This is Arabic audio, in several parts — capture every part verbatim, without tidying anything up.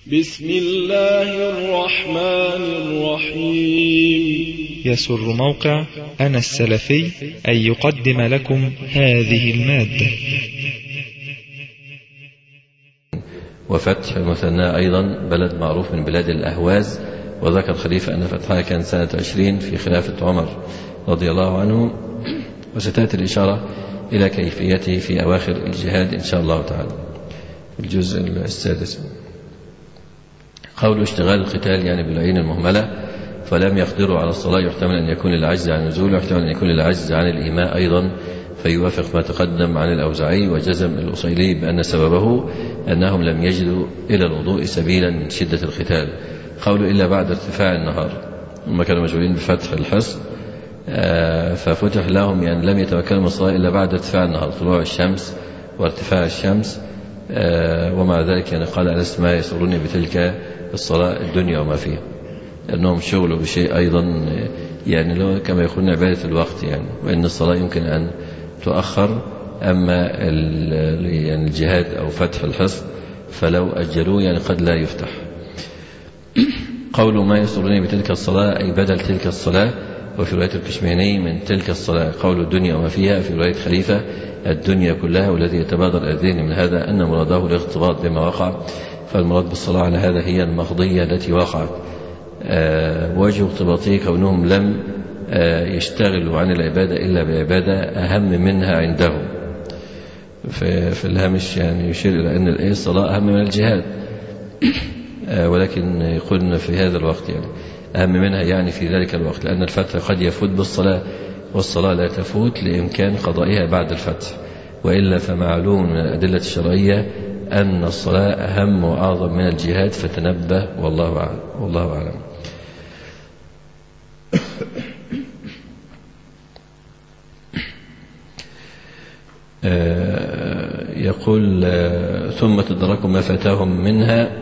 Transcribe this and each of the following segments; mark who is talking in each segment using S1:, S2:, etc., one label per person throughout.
S1: بسم الله الرحمن الرحيم.
S2: يسر موقع أنا السلفي أن يقدم لكم هذه المادة.
S3: وفتح المثنى أيضا بلد معروف من بلاد الأهواز، وذكر الخليفة أن فتحها كان سنة عشرين في خلافة عمر رضي الله عنه، وستأتي الإشارة إلى كيفيته في أواخر الجهاد إن شاء الله تعالى. الجزء السادس قول اشتغال القتال يعني بالعين المهملة فلم يقدروا على الصلاة، يحتمل أن يكون العجز عن النزول، ويحتمل أن يكون العجز عن الإيماء أيضا، فيوافق ما تقدم عن الأوزاعي. وجزم الأصيلي بأن سببه أنهم لم يجدوا إلى الوضوء سبيلا من شدة القتال. قول إلا بعد ارتفاع النهار، هم كانوا مشغولين بفتح الحصن ففتح لهم، يعني لم يتمكنوا من الصلاة إلا بعد ارتفاع النهار، طلوع الشمس وارتفاع الشمس. ومع ذلك يعني قال أنس ما يسرني بتلك الصلاة الدنيا وما فيها، أنهم شغلوا بشيء أيضا يعني لو كما يقولون عبادة الوقت، يعني وإن الصلاة يمكن أن تؤخر، أما يعني الجهاد أو فتح الحصن فلو أجلوه يعني قد لا يفتح. قول ما يسرني بتلك الصلاة أي بدل تلك الصلاة. وفي رواية الكشميهني من تلك الصلاة قول الدنيا وما فيها. في رواية خليفة الدنيا كلها. والذي يتبادر الذهن من هذا أن مراده الارتباط بما وقع، فالمراد بالصلاة على هذا هي المقضية التي وقعت. أه وجه ارتباطه كونهم لم أه يشتغلوا عن العبادة إلا بعبادة أهم منها عندهم. في الهامش يعني يشير إلى أن الصلاة أهم من الجهاد، أه ولكن يقولنا في هذا الوقت يعني أهم منها يعني في ذلك الوقت، لأن الفتح قد يفوت بالصلاة، والصلاة لا تفوت لإمكان قضائها بعد الفتح. وإلا فمعلوم من الأدلة الشرعية أن الصلاة أهم وأعظم من الجهاد، فتنبه والله أعلم. والله أعلم. يقول ثم تدركوا ما فاتهم منها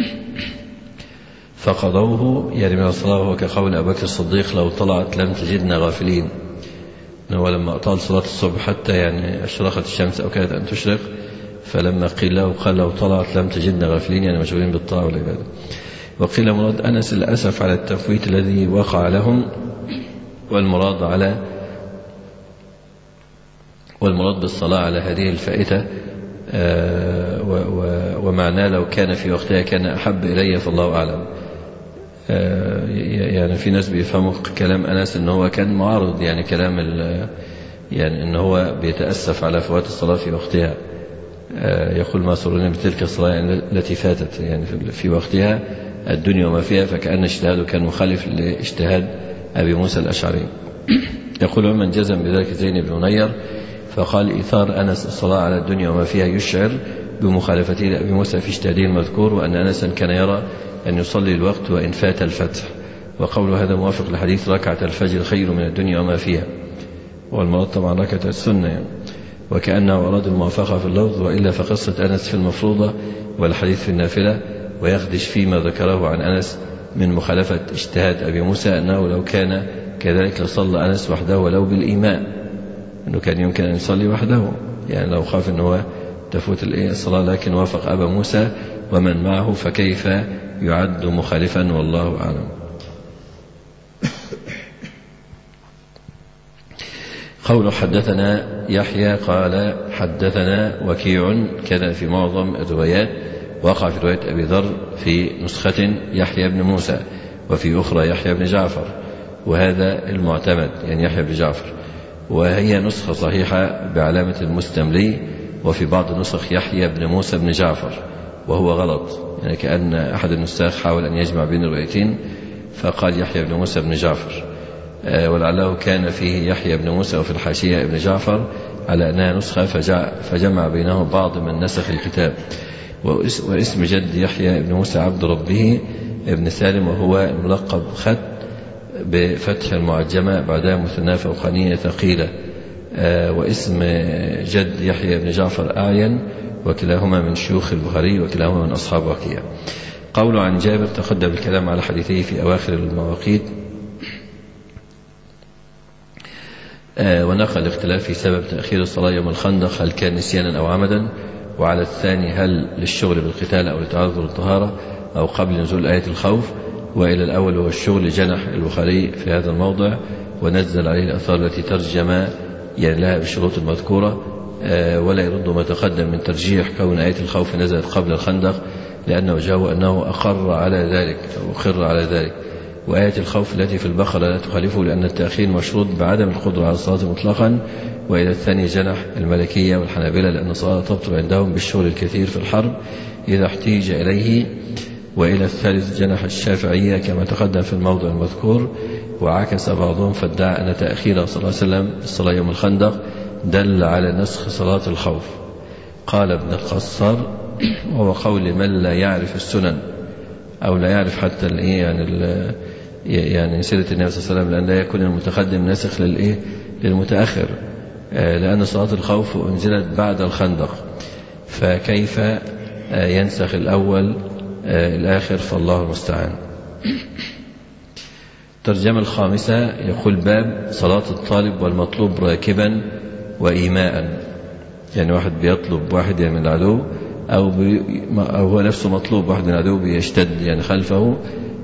S3: فقضوه، يعني من الصلاة، وهو كقول أبي بكر الصديق لو طلعت لم تجدنا غافلين. هو لما أطال صلاة الصبح حتى يعني أشرقت الشمس أو كانت أن تشرق، فلما قيل له قال لو طلعت لم تجدنا غافلين، يعني مشغولين بالطاعة والعبادة. وقيل مراد أنس الأسف على التفويت الذي وقع لهم، والمراد على والمراد بالصلاة على هذه الفائتة. آه ومعناه لو كان في وقتها كان أحب إلي فالله أعلم. آه يعني في ناس بيفهموا كلام أنس إن هو كان معارض، يعني كلام يعني إن هو بيتأسف على فوات الصلاة في وقتها. آه يقول ما سرني بتلك الصلاة يعني التي فاتت يعني في وقتها الدنيا وما فيها، فكأن اجتهاده كان مخالف لاجتهاد أبي موسى الأشعري. يقول ومن جزم بذلك زين بن نير، فقال إيثار أنس الصلاة على الدنيا وما فيها يشعر بمخالفته لأبي موسى في اجتهاده المذكور، وأن أنسا كان يرى أن يصلي الوقت وإن فات الفتح. وقول هذا موافق لحديث ركعة الفجر خير من الدنيا وما فيها، والمراد طبعا ركعة السنة يعني. وكأنه أراد الموافقة في اللفظ، وإلا فقصة أنس في المفروضة والحديث في النافلة. ويخدش فيما ذكره عن أنس من مخالفة اجتهاد أبي موسى أنه لو كان كذلك لصلى أنس وحده ولو بالإيماء، أنه كان يمكن أن يصلي وحده يعني لو خاف أنه تفوت الصلاة، لكن وافق أبا موسى ومن معه، فكيف يعد مخالفا والله أعلم. قول حدثنا يحيى قال حدثنا وكيع كذا في معظم الروايات، وقع في رواية أبي ذر في نسخة يحيى بن موسى، وفي أخرى يحيى بن جعفر، وهذا المعتمد يعني يحيى بن جعفر، وهي نسخة صحيحة بعلامة المستملي. وفي بعض النسخ يحيى بن موسى بن جعفر، وهو غلط، يعني كأن أحد النساخ حاول أن يجمع بين الروايتين فقال يحيى بن موسى بن جعفر، ولعله كان فيه يحيى بن موسى وفي الحاشية ابن جعفر على أنها نسخة فجمع بينهم بعض من نسخ الكتاب. واسم جد يحيى بن موسى عبد ربه ابن سالم، وهو ملقب خط بفتح المعجمة بعدها مثنى فوقانية ثقيلة. واسم جد يحيى بن جعفر أعين، وكلاهما من شيوخ البخاري وكلاهما من أصحاب وكيع. قول عن جابر تقدم الكلام على حديثه في أواخر المواقيت، ونقل الاختلاف في سبب تأخير الصلاة يوم الخندق، هل كان نسيانا أو عمدا، وعلى الثاني هل للشغل بالقتال أو لتعذر الطهارة، أو قبل نزول آية الخوف. وإلى الأول هو الشغل جنح البخاري في هذا الموضع ونزل عليه الأثار التي ترجم يعني لها بالشروط المذكورة، ولا يرد ما تقدم من ترجيح كون آية الخوف نزلت قبل الخندق، لأنه جاء أنه أقر على ذلك أو أقر على ذلك. وآية الخوف التي في البقرة لا تخالفه، لأن التأخير مشروط بعدم القدرة على الصلاة مطلقا. وإلى الثاني جنح المالكية والحنابلة، لأن الصلاة تبطل عندهم بالشغل الكثير في الحرب إذا احتيج إليه. وإلى الثالث جنح الشافعية كما تقدم في الموضع المذكور. وعكس بعضهم فادعى أن تأخير صلى الله عليه وسلم الصلاة يوم الخندق دل على نسخ صلاة الخوف. قال ابن القصار: وهو قول من لا يعرف السنن أو لا يعرف حتى الإيه يعني يعني سيرة النبي صلى الله عليه وسلم، لأن لا يكون المتقدم ناسخ للإيه للمتأخر، لأن صلاة الخوف أنزلت بعد الخندق، فكيف ينسخ الأول الآخر؟ فالله المستعان. الترجمة الخامسة يقول: باب صلاة الطالب والمطلوب راكبا وإيماء. يعني واحد بيطلب واحد يعني من العدو، أو, أو هو نفسه مطلوب واحد من العدو بيشتد يعني خلفه،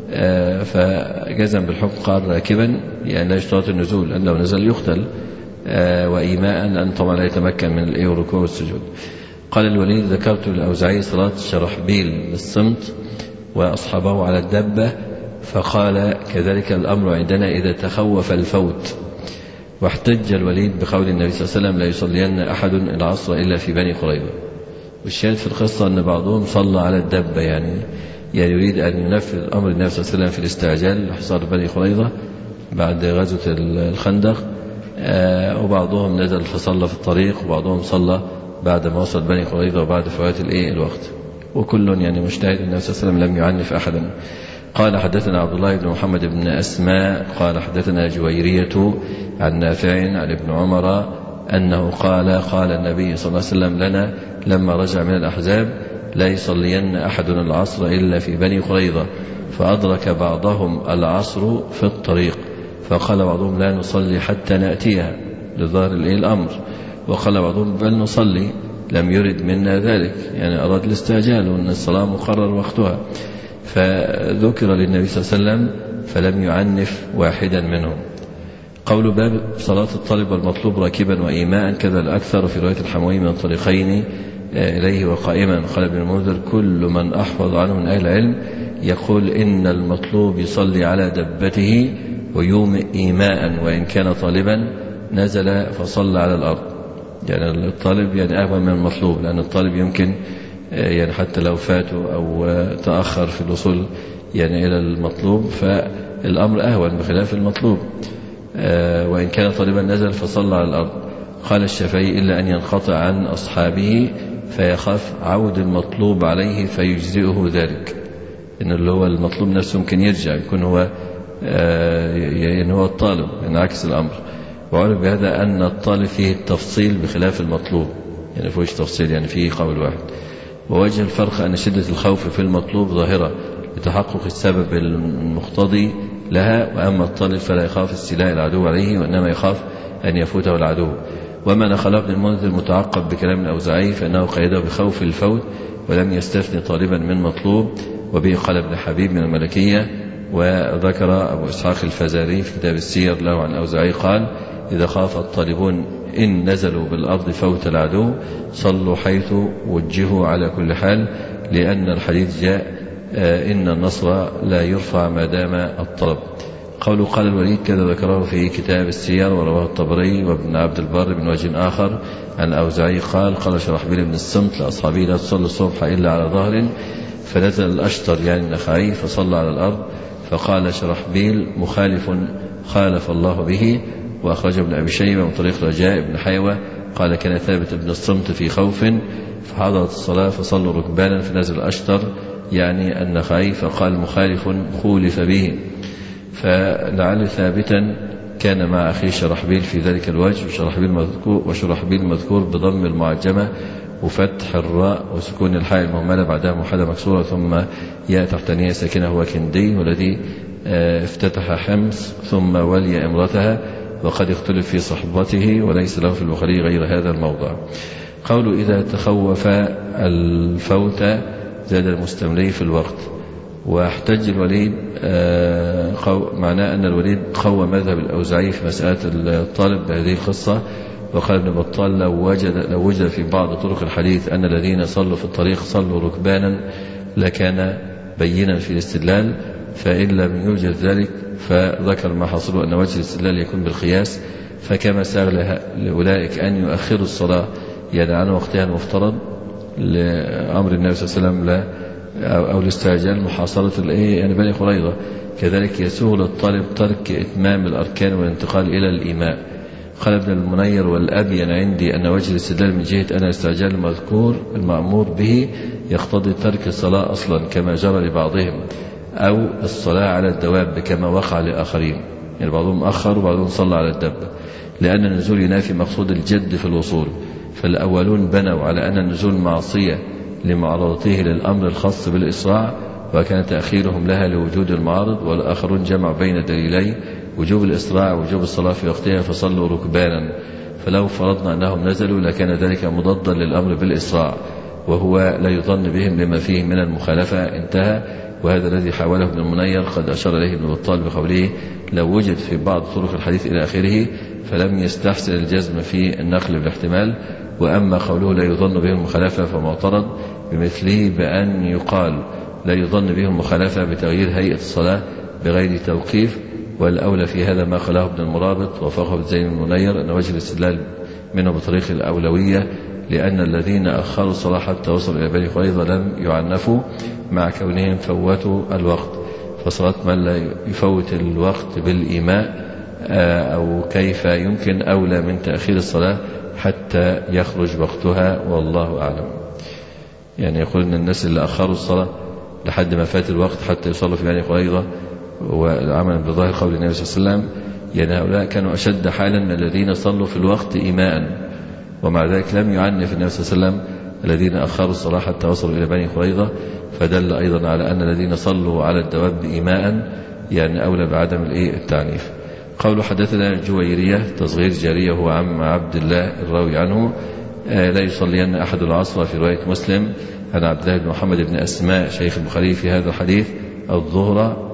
S3: فجزم بالحكم قال راكبا يعني لا يشترط النزول، لأن لو نزل يقتل، وإيماء لأن طبعا لا يتمكن من الركوع والسجود. قال الوليد: ذكرت للأوزاعي صلاة شرحبيل بالصمت وأصحابه على الدبة، فقال: كذلك الأمر عندنا إذا تخوف الفوت. واحتج الوليد بقول النبي صلى الله عليه وسلم: لا يصلين أحد العصر إلا في بني قريظة. والشاهد في القصة أن بعضهم صلى على الدبة، يعني يعني يريد أن ينفذ أمر النبي صلى الله عليه وسلم في الاستعجال لحصار بني قريظة بعد غزوة الخندق، وبعضهم نزل فصلى في الطريق، وبعضهم صلى بعد ما وصل بني قريظة وبعد فوات الايه الوقت، وكل يعني مجتهد. النبي صلى الله عليه وسلم لم يعنف أحدا. قال: حدثنا عبد الله بن محمد بن أسماء قال حدثنا جويرية عن نافع عن ابن عمر أنه قال: قال النبي صلى الله عليه وسلم لنا لما رجع من الأحزاب: لا يصلين أحد العصر إلا في بني قريظة. فأدرك بعضهم العصر في الطريق، فقال بعضهم: لا نصلي حتى نأتيها لظاهر الأمر. وقال بعضهم: بل نصلي، لم يرد منا ذلك، يعني أراد الاستعجال وأن الصلاة مقرر وقتها. فذكر للنبي صلى الله عليه وسلم فلم يعنف واحدا منهم. قول باب صلاة الطالب والمطلوب راكبا وإيماء، كذا الأكثر في رواية الحموي من طريقين إليه وقائما. قال ابن المنذر: كل من أحفظ عنه من أهل العلم يقول إن المطلوب يصلي على دبته ويومئ إيماء، وإن كان طالبا نزل فصلى على الأرض. يعني الطالب يعني أهون من المطلوب، لأن الطالب يمكن يعني حتى لو فاته أو تأخر في الوصول يعني إلى المطلوب فالأمر أهون بخلاف المطلوب. وإن كان طالبا نزل فصلى على الأرض. قال الشافعي: إلا أن ينقطع عن أصحابه فيخاف عود المطلوب عليه فيجزئه ذلك. إن اللي هو المطلوب نفسه ممكن يرجع، يكون هو يعني هو الطالب، يعني عكس الأمر. وعرف بهذا أن الطالب فيه التفصيل بخلاف المطلوب، يعني فيهوش تفصيل، يعني فيه قول واحد. ووجه الفرق أن شدة الخوف في المطلوب ظاهرة لتحقق السبب المقتضي لها، وأما الطالب فلا يخاف استيلاء العدو عليه، وإنما يخاف أن يفوته العدو. وما نقل ابن المنذر متعقب بكلام الأوزاعي فإنه قيده بخوف الفوت ولم يستثني طالبا من مطلوب. وبه قال ابن حبيب من الملكية. وذكر أبو إسحاق الفزاري في كتاب السير له عن الأوزاعي قال: إذا خاف الطالبون إن نزلوا بالأرض فوت العدو صلوا حيث وجهوا على كل حال، لأن الحديث جاء: إن النصر لا يرفع ما دام الطلب. قوله قال الوليد كذا ذكره في كتاب السير، ورواه الطبري وابن عبد البر من وجه آخر عن الأوزاعي قال: قال شرحبيل بن الصمت لأصحابه: لا تصلوا الصبح إلا على ظهر. فنزل الأشتر يعني النخعي فصلى على الأرض. فقال شرحبيل: مخالف خالف الله به. وأخرجه ابن أبي شيبة من طريق رجاء بن حيوة قال: كان ثابت بن الصمت في خوف فحضرت الصلاة فصلوا ركبانا، فنزل الأشتر يعني النخعي فقال: مخالف خولف به. فلعل ثابتا كان مع أخيه شرحبيل في ذلك الوجه، وشرحبيل مذكور, وشرحبيل مذكور بضم المعجمة وفتح الراء وسكون الحاء المهملة بعدها موحدة مكسورة ثم ياء تحتانية ساكنة، هو كندي والذي افتتح حمص ثم ولي امرتها، وقد اختلف في صحبته وليس له في البخاري غير هذا الموضع. قوله إذا تخوف الفوت زاد المستملي في الوقت. واحتج الوليد معناه أن الوليد قوى مذهب الأوزاعي في مسألة الطالب بهذه القصة. وقال ابن بطال لو وجد, لو وجد في بعض طرق الحديث أن الذين صلوا في الطريق صلوا ركبانا لكان بينا في الاستدلال، فإن لم يوجد ذلك فذكر ما حصله أن وجه الاستدلال يكون بالقياس. فكما ساغ لأولئك أن يؤخروا الصلاة يعني عن وقتها المفترض لأمر النبي صلى الله عليه وسلم لا أو لاستعجال محاصرة يعني بني قريظة، كذلك يسوغ للطالب ترك إتمام الأركان والانتقال إلى الإيماء. قال ابن المنير والأبين عندي أن وجه الاستدلال من جهة أن الاستعجال المذكور المأمور به يقتضي ترك الصلاة أصلا كما جرى لبعضهم، أو الصلاة على الدواب كما وقع لآخرين، يعني بعضهم أخر وبعضهم صلى على الدابة، لأن النزول ينافي مقصود الجد في الوصول. فالأولون بنوا على أن النزول معصية لمعارضته للأمر الخاص بالإسراع، وكان تأخيرهم لها لوجود المعارض، والآخرون جمعوا بين دليلي وجوب الإسراع ووجوب الصلاة في وقتها فصلوا ركبانا. فلو فرضنا أنهم نزلوا لكان ذلك مضادا للأمر بالإسراع، وهو لا يظن بهم لما فيه من المخالفة. انتهى. وهذا الذي حاوله ابن المنير قد أشار إليه ابن بطال بقوله لو وجد في بعض طرق الحديث إلى آخره، فلم يستحسن الجزم في النقل بالاحتمال. وأما قوله لا يظن به المخالفة فمعترض بمثله بأن يقال لا يظن به المخالفة بتغيير هيئة الصلاة بغير توقيف. والأولى في هذا ما قاله ابن المرابط وفقه ابن زين المنير أن وجه الاستدلال منه بطريق الأولوية، لأن الذين أخروا الصلاة حتى وصلوا إلى بني قريظة لم يعنفوا مع كونهم فوتوا الوقت. فصلاة من لا يفوت الوقت بالإيماء أو كيف يمكن أولى من تأخير الصلاة حتى يخرج وقتها، والله أعلم. يعني يقول أن الناس اللي أخروا الصلاة لحد ما فات الوقت حتى يصلوا في بني قريظة وعملا بظاهر قول النبي صلى الله عليه وسلم، يعني هؤلاء كانوا أشد حالا من الذين صلوا في الوقت إيماء، ومع ذلك لم يعنف النبي صلى الله عليه وسلم الذين أخروا الصلاة حتى وصلوا إلى بني قريظة. فدل أيضا على أن الذين صلوا على الدواب إيماء يعني أولى بعدم التعنيف. قول حدثنا جويرية تصغير جارية هو عم عبد الله الراوي عنه لا يصلين أحد العصر في رواية مسلم عن عبد الله بن محمد بن أسماء شيخ البخاري في هذا الحديث الظهر،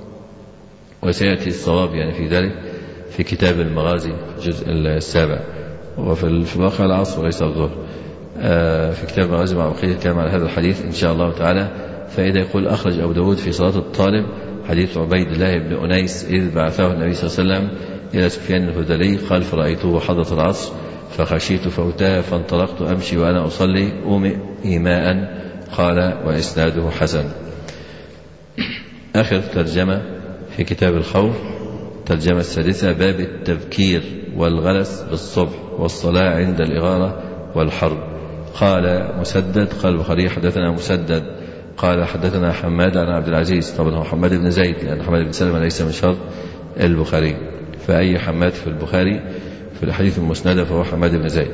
S3: وسيأتي الصواب يعني في ذلك في كتاب المغازي الجزء السابع، وفي الواقع العصر وليس الظهر في كتاب المغازي مع بقية الكلام على هذا الحديث إن شاء الله تعالى. فإذا يقول أخرج أبو داود في صلاة الطالب حديث عبيد الله بن أنيس إذ بعثه النبي صلى الله عليه وسلم إلى سفيان الهذلي قال فرأيته حضرة العصر فخشيت فوتها فانطلقت أمشي وأنا أصلي أومئ إيماء. قال وإسناده حسن. آخر ترجمة في كتاب الخوف ترجمة السادسة باب التذكير والغلس بالصبح والصلاة عند الإغارة والحرب. قال مسدد قال البخاري حدثنا مسدد قال حدثنا حماد عن عبد العزيز، طبعا هو حماد بن زيد لأن حماد بن سلمة ليس من شرط البخاري، فأي حماد في البخاري في الحديث المسندة فهو حماد بن زيد.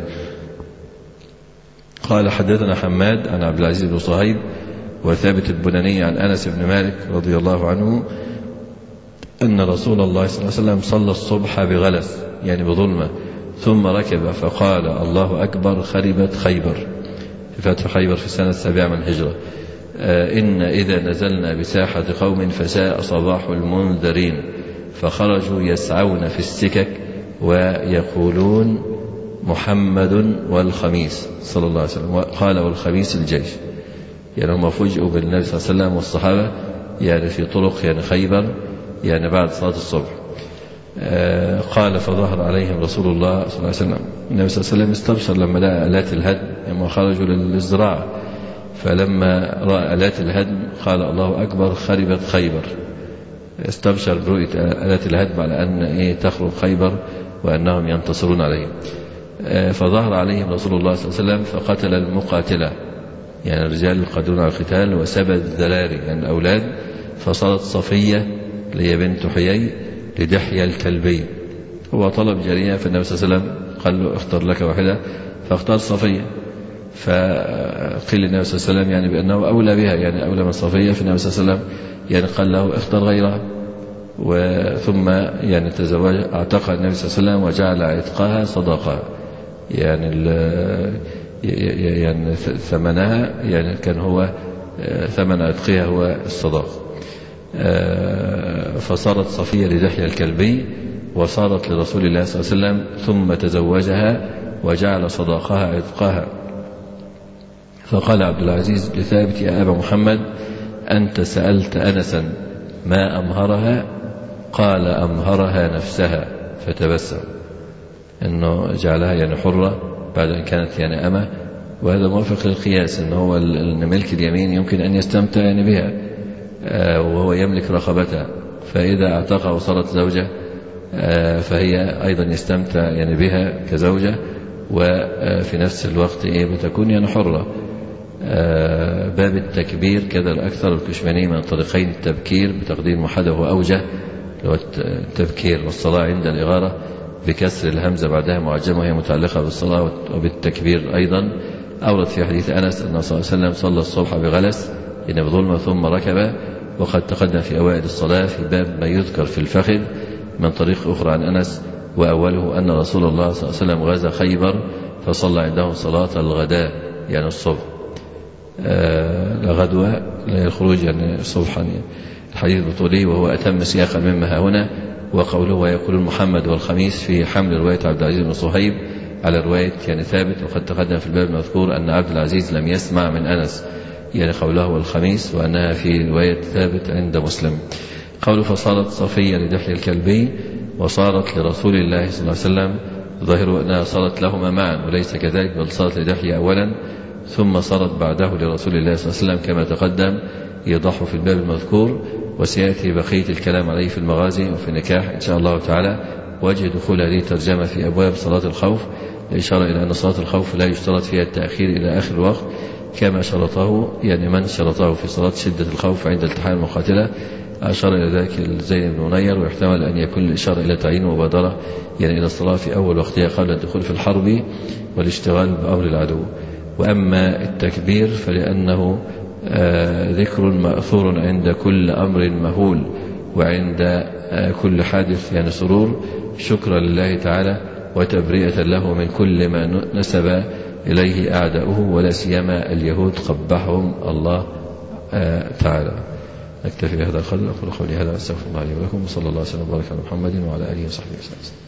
S3: قال حدثنا حماد عن عبد العزيز بن صهيب وثابت البناني عن أنس بن مالك رضي الله عنه أن رسول الله صلى الله عليه وسلم صلى الصبح بغلس يعني بظلمة ثم ركب فقال الله أكبر خربت خيبر، في فتح خيبر في السنة السابعة من الهجرة. إن إذا نزلنا بساحة قوم فساء صباح المنذرين، فخرجوا يسعون في السكك ويقولون محمد والخميس صلى الله عليه وسلم، قال والخميس الجيش، يعني هم فوجئوا بالنبي صلى الله عليه وسلم والصحابة يعني في طرق يعني خيبر يعني بعد صلاة الصبح. آه قال فظهر عليهم رسول الله صلى الله عليه وسلم، النبي صلى الله عليه وسلم استبشر لما لقى آلات الهدم لما خرجوا للزراعة، فلما رأى آلات الهدم قال الله أكبر خربت خيبر، استبشر برؤية آلات الهدم على أن إيه تخرب خيبر وأنهم ينتصرون عليهم. آه فظهر عليهم رسول الله صلى الله عليه وسلم فقتل المقاتلة يعني الرجال القادرون على القتال وسبى الذراري يعني الأولاد، فصارت صفية لهي بنت حيي لدحية الكلبي، هو طلب جارية فالنبي صلى الله عليه وسلم قال له اختر لك واحدة فاختار صفية، فقيل للنبي صلى الله عليه وسلم يعني بأنه أولى بها يعني أولى من صفية، فالنبي صلى الله عليه وسلم يعني قال له اختر غيرها، وثم يعني تزوج اعتقها النبي صلى الله عليه وسلم وجعل عتقها صدقة يعني يعني ثمنها يعني كان هو ثمن عتقها هو الصداق. فصارت صفية لدحية الكلبي وصارت لرسول الله صلى الله عليه وسلم، ثم تزوجها وجعل صداقها عتقها. فقال عبد العزيز لثابت: يا أبا محمد، أنت سألت أنسا ما أمهرها؟ قال: أمهرها نفسها. فتبسم أنه جعلها يعني حرة بعد أن كانت يعني أمة، وهذا موافق للقياس، أنه هو ملك اليمين يمكن أن يستمتع يعني بها وهو يملك رقبتها، فإذا اعتقها وصارت زوجة فهي أيضا يستمتع يعني بها كزوجة، وفي نفس الوقت بتكون يعني حرة. باب التكبير كذا الأكثر الكشماني من طريقين: التبكير بتقدير محدث وأوجه التبكير، والصلاة عند الإغارة بكسر الهمزة بعدها معجمة وهي متعلقة بالصلاة، وبالتكبير أيضا. أورد في حديث أنس أن صلى الله عليه وسلم صلى الصبح بغلس إن بظلمة ثم ركب، وقد تقدم في أوائل الصلاة في باب ما يذكر في الفخذ من طريق أخرى عن أنس، وأوله أن رسول الله صلى الله عليه وسلم غزا خيبر فصلى عندهم صلاة الغداء يعني الصبح، آه الغدوة الخروج يعني صبحا. الحديث بطولي وهو أتم سياقا مما هنا، وقوله ويقول محمد والخميس في حمل رواية عبد العزيز بن صهيب على رواية يعني ثابت. وقد تقدم في الباب المذكور أن عبد العزيز لم يسمع من أنس يعني قوله والخميس، وأنها في رواية ثابت عند مسلم. قوله فصارت صفية لدحية الكلبي وصارت لرسول الله صلى الله عليه وسلم، ظاهر أنها صارت لهما معا، وليس كذلك، بل صارت لدحية أولا ثم صارت بعده لرسول الله صلى الله عليه وسلم كما تقدم يضح في الباب المذكور، وسيأتي بقية الكلام عليه في المغازي وفي النكاح إن شاء الله تعالى. وجه دخول هذه الترجمة في أبواب صلاة الخوف الإشارة إلى أن صلاة الخوف لا يشترط فيها التأخير إلى آخر الوقت كما شرطه يعني من شرطه في صلاة شدة الخوف عند التحام المقاتلة. أشار إلى ذلك الزين بن منير، ويحتمل أن يكون الإشارة إلى تعيين مبادرة يعني إلى الصلاة في أول وقتها قبل الدخول في الحرب والاشتغال بأمر العدو. وأما التكبير فلأنه آه ذكر مأثور عند كل أمر مهول وعند آه كل حادث يعني سرور، شكرا لله تعالى وتبرئة له من كل ما نسب إليه أعداؤه، ولا سيما اليهود قبحهم الله آه تعالى. نكتفي بهذا القدر. أقول قولي هذا، أستغفر الله لي ولكم، وصلى الله وسلم وبارك على محمد وعلى آله وصحبه وسلم.